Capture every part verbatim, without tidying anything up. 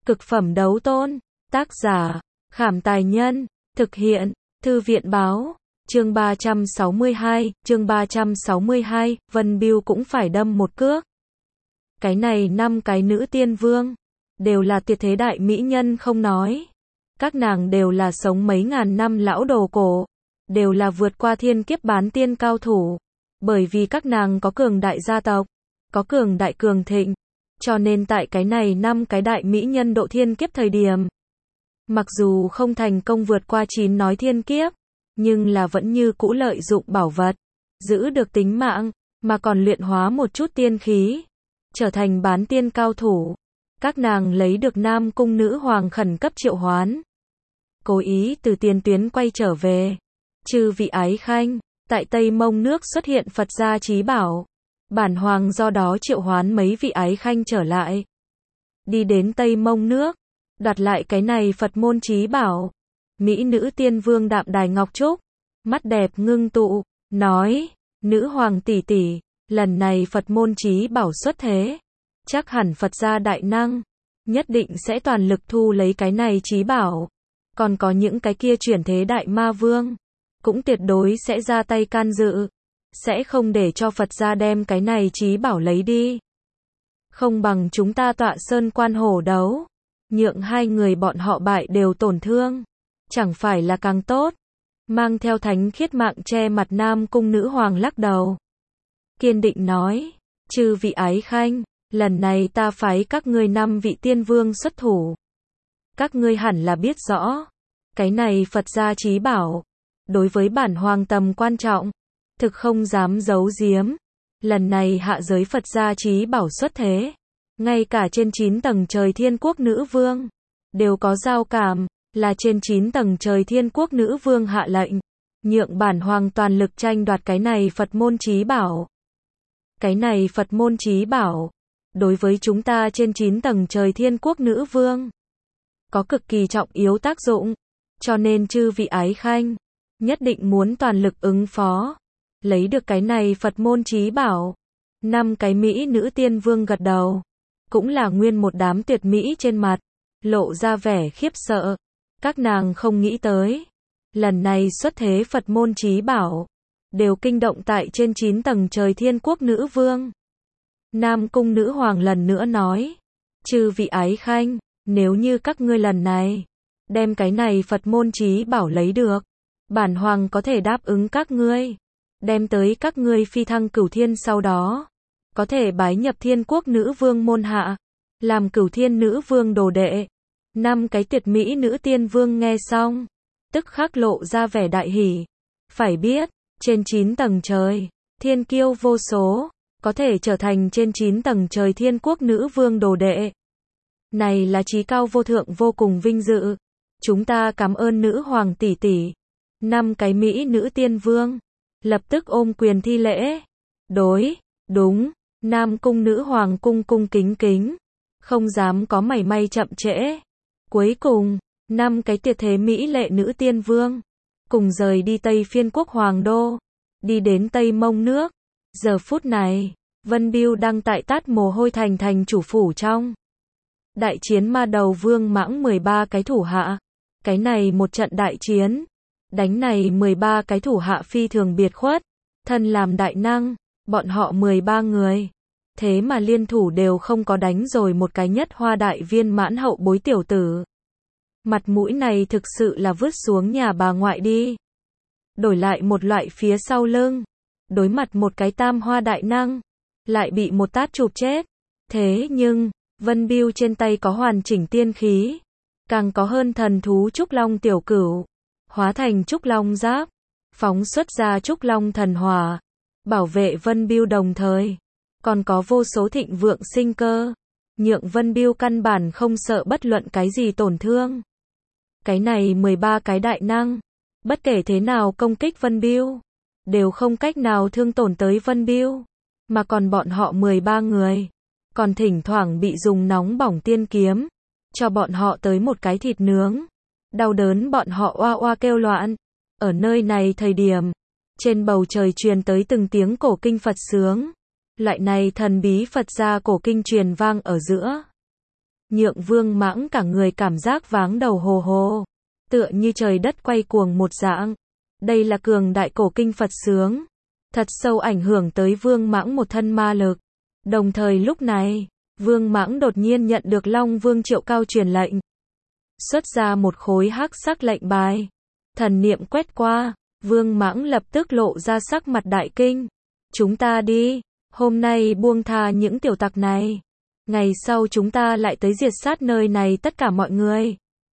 Cực phẩm đấu tôn. Tác giả, Khảm Tài Nhân. Thực hiện, Thư viện Báo. Chương ba trăm sáu mươi hai, chương ba trăm sáu mươi hai, Vân Biêu cũng phải đâm một cước. Cái này năm cái nữ tiên vương, đều là tuyệt thế đại mỹ nhân không nói. Các nàng đều là sống mấy ngàn năm lão đồ cổ, đều là vượt qua thiên kiếp bán tiên cao thủ. Bởi vì các nàng có cường đại gia tộc, có cường đại cường thịnh, cho nên tại cái này năm cái đại mỹ nhân độ thiên kiếp thời điểm, mặc dù không thành công vượt qua chín nói thiên kiếp, nhưng là vẫn như cũ lợi dụng bảo vật, giữ được tính mạng, mà còn luyện hóa một chút tiên khí, trở thành bán tiên cao thủ. Các nàng lấy được Nam Cung Nữ Hoàng khẩn cấp triệu hoán, cố ý từ tiền tuyến quay trở về. Chư vị ái khanh, tại Tây Mông nước xuất hiện Phật gia chí bảo, bản hoàng do đó triệu hoán mấy vị ái khanh trở lại, đi đến Tây Mông nước, đoạt lại cái này Phật môn chí bảo. Mỹ nữ tiên vương Đạm Đài Ngọc Trúc, mắt đẹp ngưng tụ, nói, nữ hoàng tỷ tỷ, lần này Phật môn chí bảo xuất thế, chắc hẳn Phật gia đại năng, nhất định sẽ toàn lực thu lấy cái này chí bảo. Còn có những cái kia chuyển thế đại ma vương, cũng tuyệt đối sẽ ra tay can dự, sẽ không để cho Phật gia đem cái này chí bảo lấy đi. Không bằng chúng ta tọa sơn quan hổ đấu, nhượng hai người bọn họ bại đều tổn thương, chẳng phải là càng tốt. Mang theo thánh khiết mạng che mặt Nam Cung Nữ Hoàng lắc đầu, kiên định nói, chư vị ái khanh, lần này ta phái các ngươi năm vị tiên vương xuất thủ. Các ngươi hẳn là biết rõ, cái này Phật gia chí bảo, đối với bản hoàng tầm quan trọng, thực không dám giấu giếm. Lần này hạ giới Phật gia chí bảo xuất thế, ngay cả trên chín tầng trời thiên quốc nữ vương, đều có giao cảm, là trên chín tầng trời thiên quốc nữ vương hạ lệnh, nhượng bản hoàng toàn lực tranh đoạt cái này Phật môn chí bảo. Cái này Phật môn chí bảo, đối với chúng ta trên chín tầng trời thiên quốc nữ vương, có cực kỳ trọng yếu tác dụng, cho nên chư vị ái khanh, nhất định muốn toàn lực ứng phó, lấy được cái này Phật môn chí bảo. Năm cái mỹ nữ tiên vương gật đầu, cũng là nguyên một đám tuyệt mỹ trên mặt, lộ ra vẻ khiếp sợ. Các nàng không nghĩ tới, lần này xuất thế Phật môn chí bảo, đều kinh động tại trên chín tầng trời thiên quốc nữ vương. Nam Cung Nữ Hoàng lần nữa nói, chư vị ái khanh, nếu như các ngươi lần này đem cái này Phật môn chí bảo lấy được, bản hoàng có thể đáp ứng các ngươi, đem tới các ngươi phi thăng cửu thiên, sau đó có thể bái nhập thiên quốc nữ vương môn hạ, làm cửu thiên nữ vương đồ đệ. Năm cái tuyệt mỹ nữ tiên vương nghe xong, tức khắc lộ ra vẻ đại hỉ. Phải biết, trên chín tầng trời, thiên kiêu vô số, có thể trở thành trên chín tầng trời thiên quốc nữ vương đồ đệ, này là chí cao vô thượng vô cùng vinh dự. Chúng ta cảm ơn nữ hoàng tỷ tỷ. Năm cái mỹ nữ tiên vương lập tức ôm quyền thi lễ. Đối, đúng. Nam Cung Nữ Hoàng cung cung kính kính, không dám có mảy may chậm trễ. Cuối cùng, năm cái tuyệt thế mỹ lệ nữ tiên vương cùng rời đi Tây Phiên quốc hoàng đô, đi đến Tây Mông nước. Giờ phút này, Vân Biêu đang tại Tát Mồ Hôi thành thành chủ phủ trong đại chiến ma đầu vương mãng mười ba cái thủ hạ. Cái này một trận đại chiến, đánh này mười ba cái thủ hạ phi thường biệt khuất, thân làm đại năng, bọn họ mười ba người, thế mà liên thủ đều không có đánh rồi một cái nhất hoa đại viên mãn hậu bối tiểu tử. Mặt mũi này thực sự là vứt xuống nhà bà ngoại đi. Đổi lại một loại phía sau lưng, đối mặt một cái tam hoa đại năng, lại bị một tát chụp chết. Thế nhưng, Vân Biêu trên tay có hoàn chỉnh tiên khí, càng có hơn thần thú Trúc Long tiểu cửu, hóa thành Trúc Long giáp, phóng xuất ra Trúc Long thần hỏa, bảo vệ Vân Biêu, đồng thời còn có vô số thịnh vượng sinh cơ, nhượng Vân Biêu căn bản không sợ bất luận cái gì tổn thương. Cái này mười ba cái đại năng, bất kể thế nào công kích Vân Biêu, đều không cách nào thương tổn tới Vân Biêu, mà còn bọn họ mười ba người, còn thỉnh thoảng bị dùng nóng bỏng tiên kiếm, cho bọn họ tới một cái thịt nướng. Đau đớn bọn họ oa oa kêu loạn. Ở nơi này thời điểm, trên bầu trời truyền tới từng tiếng cổ kinh Phật sướng. Loại này thần bí Phật gia cổ kinh truyền vang ở giữa nhượng Vương Mãng cả người cảm giác váng đầu hồ hồ, tựa như trời đất quay cuồng một dạng. Đây là cường đại cổ kinh Phật xướng, thật sâu ảnh hưởng tới Vương Mãng một thân ma lực. Đồng thời lúc này, Vương Mãng đột nhiên nhận được Long Vương Triệu Cao truyền lệnh. Xuất ra một khối hắc sắc lệnh bài. Thần niệm quét qua, Vương Mãng lập tức lộ ra sắc mặt đại kinh. Chúng ta đi, hôm nay buông tha những tiểu tặc này. Ngày sau chúng ta lại tới diệt sát nơi này tất cả mọi người.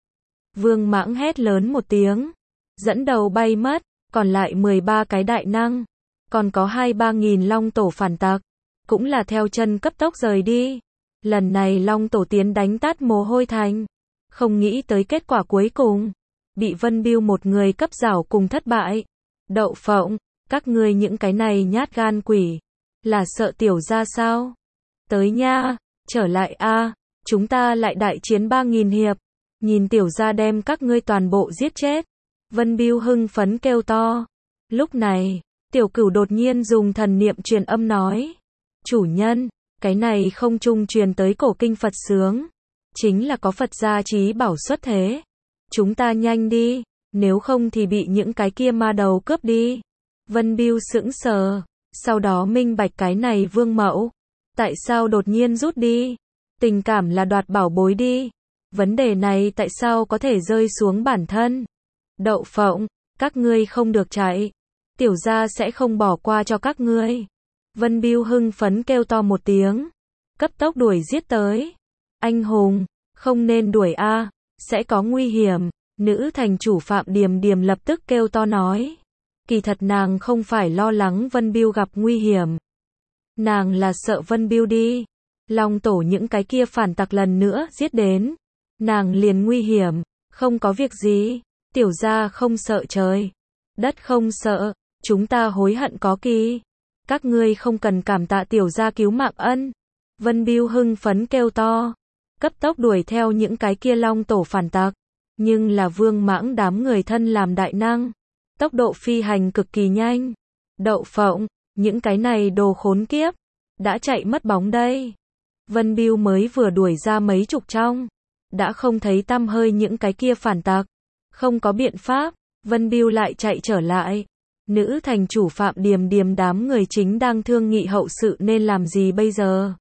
Vương Mãng hét lớn một tiếng, dẫn đầu bay mất, còn lại mười ba cái đại năng, còn có hai ba nghìn long tổ phản tặc, cũng là theo chân cấp tốc rời đi. Lần này long tổ tiến đánh Tát Mồ Hôi Thành, không nghĩ tới kết quả cuối cùng, bị Vân Bưu một người cấp giảo cùng thất bại. Đậu phộng, các ngươi những cái này nhát gan quỷ, là sợ tiểu gia sao? Tới nha, trở lại a, chúng ta lại đại chiến ba nghìn hiệp, nhìn tiểu gia đem các ngươi toàn bộ giết chết. Vân Bưu hưng phấn kêu to. Lúc này, tiểu cửu đột nhiên dùng thần niệm truyền âm nói. Chủ nhân, cái này không trung truyền tới cổ kinh Phật xướng, chính là có Phật gia trí bảo xuất thế. Chúng ta nhanh đi, nếu không thì bị những cái kia ma đầu cướp đi. Vân Bưu sững sờ, sau đó minh bạch cái này Vương Mẫu, tại sao đột nhiên rút đi? Tình cảm là đoạt bảo bối đi. Vấn đề này tại sao có thể rơi xuống bản thân? Đậu phộng, các ngươi không được chạy. Tiểu gia sẽ không bỏ qua cho các ngươi. Vân Bưu hưng phấn kêu to một tiếng, cấp tốc đuổi giết tới. Anh hùng, không nên đuổi a, sẽ có nguy hiểm. Nữ thành chủ Phạm Điềm Điềm lập tức kêu to nói. Kỳ thật nàng không phải lo lắng Vân Bưu gặp nguy hiểm. Nàng là sợ Vân Bưu đi. Long tổ những cái kia phản tặc lần nữa giết đến. Nàng liền nguy hiểm, không có việc gì. Tiểu gia không sợ trời đất không sợ, chúng ta hối hận có kỳ. Các ngươi không cần cảm tạ tiểu gia cứu mạng ân. Vân Bưu hưng phấn kêu to, cấp tốc đuổi theo những cái kia long tổ phản tặc. Nhưng là Vương Mãng đám người thân làm đại năng, tốc độ phi hành cực kỳ nhanh. Đậu phộng, những cái này đồ khốn kiếp, đã chạy mất bóng đây. Vân Bưu mới vừa đuổi ra mấy chục trong, đã không thấy tăm hơi những cái kia phản tặc. Không có biện pháp, Vân Bưu lại chạy trở lại. Nữ thành chủ Phạm Điềm Điềm đám người chính đang thương nghị hậu sự nên làm gì bây giờ.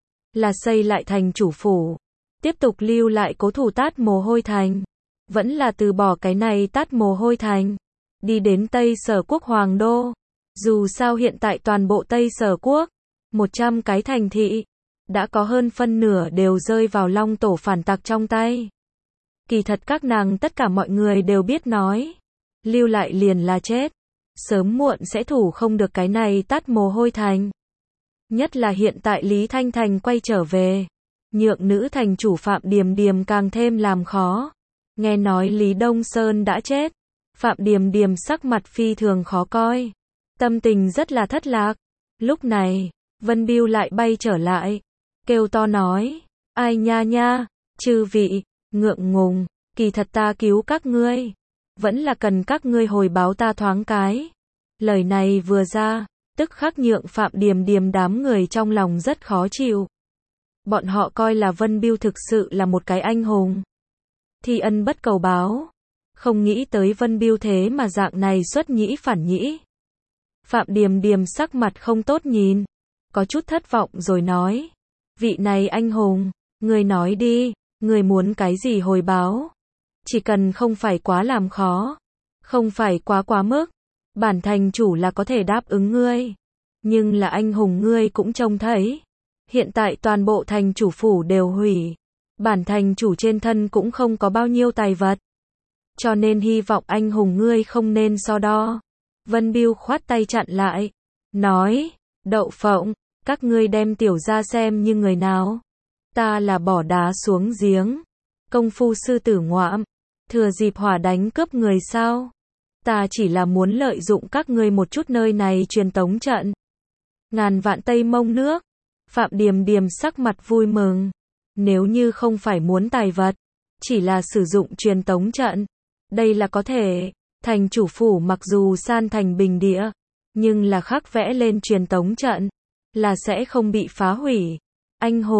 Là xây lại thành chủ phủ, tiếp tục lưu lại cố thủ Tát Mồ Hôi Thành, vẫn là từ bỏ cái này Tát Mồ Hôi Thành, đi đến Tây Sở Quốc Hoàng Đô. Dù sao hiện tại toàn bộ Tây Sở Quốc, một trăm cái thành thị, đã có hơn phân nửa đều rơi vào long tổ phản tặc trong tay. Kỳ thật các nàng tất cả mọi người đều biết nói, lưu lại liền là chết, sớm muộn sẽ thủ không được cái này Tát Mồ Hôi Thành. Nhất là hiện tại Lý Thanh Thành quay trở về, nhượng nữ thành chủ Phạm Điềm Điềm càng thêm làm khó. Nghe nói Lý Đông Sơn đã chết, Phạm Điềm Điềm sắc mặt phi thường khó coi, tâm tình rất là thất lạc. Lúc này, Vân Bưu lại bay trở lại, kêu to nói, ai nha nha, chư vị, ngượng ngùng, kỳ thật ta cứu các ngươi, vẫn là cần các ngươi hồi báo ta thoáng cái. Lời này vừa ra, tức khắc nhượng Phạm Điềm Điềm đám người trong lòng rất khó chịu. Bọn họ coi là Vân Bưu thực sự là một cái anh hùng, thi ân bất cầu báo, không nghĩ tới Vân Bưu thế mà dạng này xuất nhĩ phản nhĩ. Phạm Điềm Điềm sắc mặt không tốt nhìn, có chút thất vọng rồi nói, vị này anh hùng, người nói đi, người muốn cái gì hồi báo, chỉ cần không phải quá làm khó, không phải quá quá mức, bản thành chủ là có thể đáp ứng ngươi. Nhưng là anh hùng ngươi cũng trông thấy, hiện tại toàn bộ thành chủ phủ đều hủy, bản thành chủ trên thân cũng không có bao nhiêu tài vật, cho nên hy vọng anh hùng ngươi không nên so đo. Vân Bưu khoát tay chặn lại, nói, đậu phộng, các ngươi đem tiểu gia xem như người nào. Ta là bỏ đá xuống giếng, công phu sư tử ngoạm, thừa dịp hỏa đánh cướp người sao? Ta chỉ là muốn lợi dụng các ngươi một chút nơi này truyền tống trận. Ngàn vạn Tây Mông nước. Phạm Điềm Điềm sắc mặt vui mừng. Nếu như không phải muốn tài vật, chỉ là sử dụng truyền tống trận, đây là có thể. Thành chủ phủ mặc dù san thành bình địa, nhưng là khắc vẽ lên truyền tống trận, là sẽ không bị phá hủy. Anh hùng,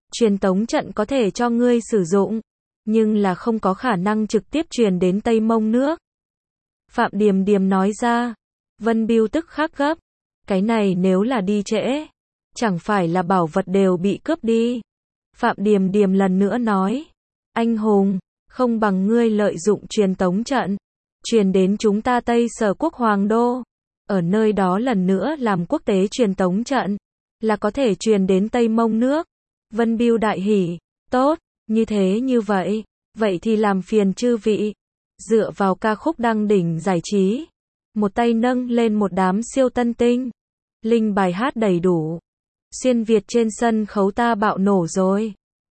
Truyền tống trận có thể cho ngươi sử dụng, nhưng là không có khả năng trực tiếp truyền đến Tây Mông nước. Phạm Điềm Điềm nói ra. Vân Bưu tức khắc gấp. Cái này nếu là đi trễ, chẳng phải là bảo vật đều bị cướp đi. Phạm Điềm Điềm lần nữa nói. Anh hùng, không bằng ngươi lợi dụng truyền tống trận, truyền đến chúng ta Tây Sở Quốc Hoàng Đô. Ở nơi đó lần nữa làm quốc tế truyền tống trận, là có thể truyền đến Tây Mông nước. Vân Bưu đại hỉ. Tốt, như thế như vậy, vậy thì làm phiền chư vị. Dựa vào ca khúc đăng đỉnh giải trí, một tay nâng lên một đám siêu tân tinh. Linh bài hát đầy đủ. Xuyên Việt trên sân khấu ta bạo nổ rồi.